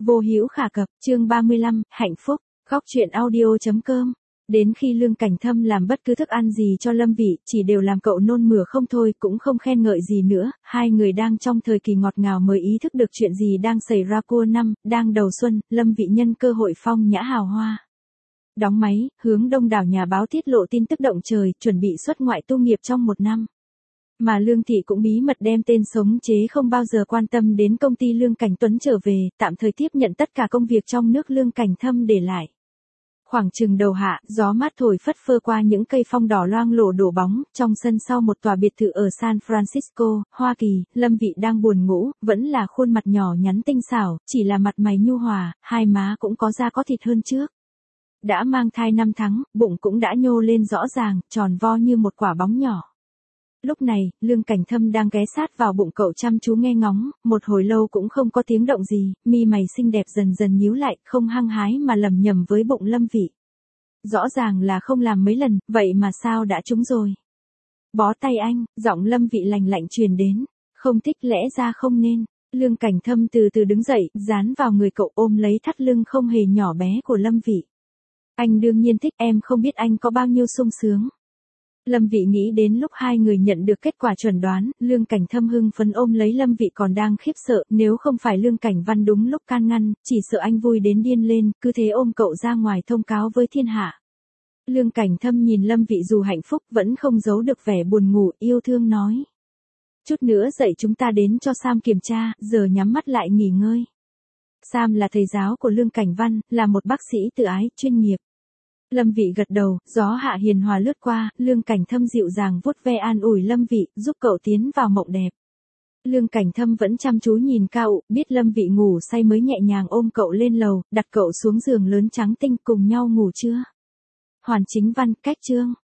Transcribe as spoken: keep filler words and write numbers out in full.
Vô hữu khả cập, chương ba mươi lăm, hạnh phúc, góc truyện audio.com. Đến khi Lương Cảnh Thâm làm bất cứ thức ăn gì cho Lâm Vị, chỉ đều làm cậu nôn mửa không thôi, cũng không khen ngợi gì nữa. Hai người đang trong thời kỳ ngọt ngào mới ý thức được chuyện gì đang xảy ra. Cua năm, đang đầu xuân, Lâm Vị nhân cơ hội phong nhã hào hoa. Đóng máy, hướng đông đảo nhà báo tiết lộ tin tức động trời, chuẩn bị xuất ngoại tu nghiệp trong một năm. Mà Lương Thị cũng bí mật đem tên sống chế không bao giờ quan tâm đến công ty Lương Cảnh Tuấn trở về, tạm thời tiếp nhận tất cả công việc trong nước Lương Cảnh Thâm để lại. Khoảng chừng đầu hạ, gió mát thổi phất phơ qua những cây phong đỏ loang lổ đổ bóng, trong sân sau một tòa biệt thự ở San Francisco, Hoa Kỳ, Lâm Vị đang buồn ngủ, vẫn là khuôn mặt nhỏ nhắn tinh xảo, chỉ là mặt mày nhu hòa, hai má cũng có da có thịt hơn trước. Đã mang thai năm tháng, bụng cũng đã nhô lên rõ ràng, tròn vo như một quả bóng nhỏ. Lúc này, Lương Cảnh Thâm đang ghé sát vào bụng cậu chăm chú nghe ngóng, một hồi lâu cũng không có tiếng động gì, mi mày xinh đẹp dần dần nhíu lại, không hăng hái mà lầm nhầm với bụng Lâm Vị. Rõ ràng là không làm mấy lần, vậy mà sao đã trúng rồi? Bó tay anh, giọng Lâm Vị lành lạnh truyền đến, không thích lẽ ra không nên. Lương Cảnh Thâm từ từ đứng dậy, dán vào người cậu ôm lấy thắt lưng không hề nhỏ bé của Lâm Vị. Anh đương nhiên thích, em không biết anh có bao nhiêu sung sướng. Lâm Vị nghĩ đến lúc hai người nhận được kết quả chuẩn đoán, Lương Cảnh Thâm hưng phấn ôm lấy Lâm Vị còn đang khiếp sợ, nếu không phải Lương Cảnh Văn đúng lúc can ngăn, chỉ sợ anh vui đến điên lên, cứ thế ôm cậu ra ngoài thông cáo với thiên hạ. Lương Cảnh Thâm nhìn Lâm Vị dù hạnh phúc vẫn không giấu được vẻ buồn ngủ, yêu thương nói. Chút nữa dậy chúng ta đến cho Sam kiểm tra, giờ nhắm mắt lại nghỉ ngơi. Sam là thầy giáo của Lương Cảnh Văn, là một bác sĩ tự ái, chuyên nghiệp. Lâm Vị gật đầu, gió hạ hiền hòa lướt qua, Lương Cảnh Thâm dịu dàng vuốt ve an ủi Lâm Vị, giúp cậu tiến vào mộng đẹp. Lương Cảnh Thâm vẫn chăm chú nhìn cậu, biết Lâm Vị ngủ say mới nhẹ nhàng ôm cậu lên lầu, đặt cậu xuống giường lớn trắng tinh cùng nhau ngủ trưa. Hoàn Chính Văn, cách chương.